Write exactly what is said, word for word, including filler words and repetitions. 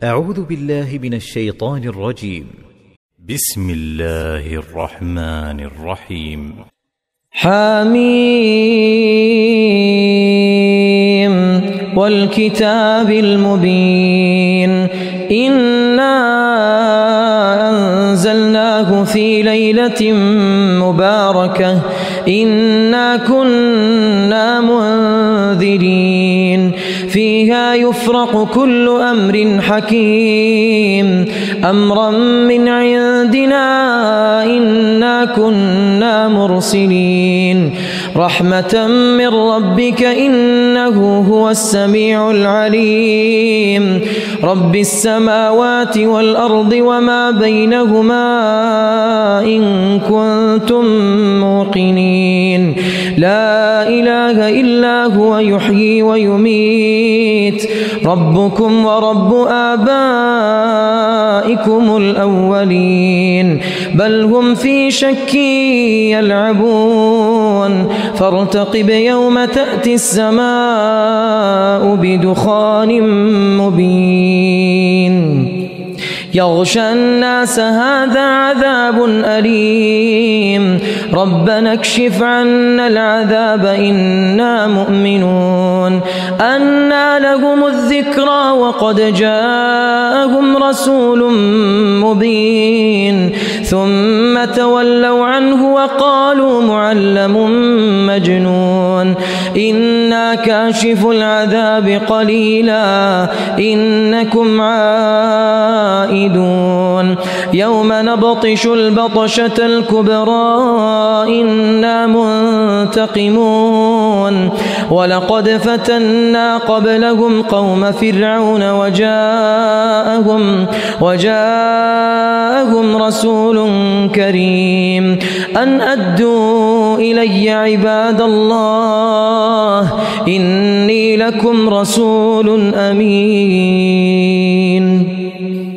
أعوذ بالله من الشيطان الرجيم. بسم الله الرحمن الرحيم. حميم والكتاب المبين إنا أنزلناه في ليلة مباركة إنا كنا منذرين فيها يفرق كل أمر حكيم أمرا من عندنا إنا كنا مرسلين رحمة من ربك إنه هو السميع العليم رب السماوات والأرض وما بينهما إن كنتم موقنين لا إله إلا هو يحيي ويميت ربكم ورب آبائكم الأولين بل هم في شك يلعبون فارتقب يوم تأتي السماء بدخان مبين يغشى الناس هذا عذاب أليم ربنا اكشف عنا العذاب إنا مؤمنون أنى لهم الذكرى وقد جاءهم رسول مبين ثم تولوا عنه وقالوا معلم مجنون إنا كاشف العذاب قليلا إنكم عائدون يوم نبطش البطشة الكبرى إنا منتقمون ولقد فتنا قبلهم قوم فرعون وجاءهم وجاءهم رسول كريم أن أدوا إلي عباد الله إني لكم رسول أمين.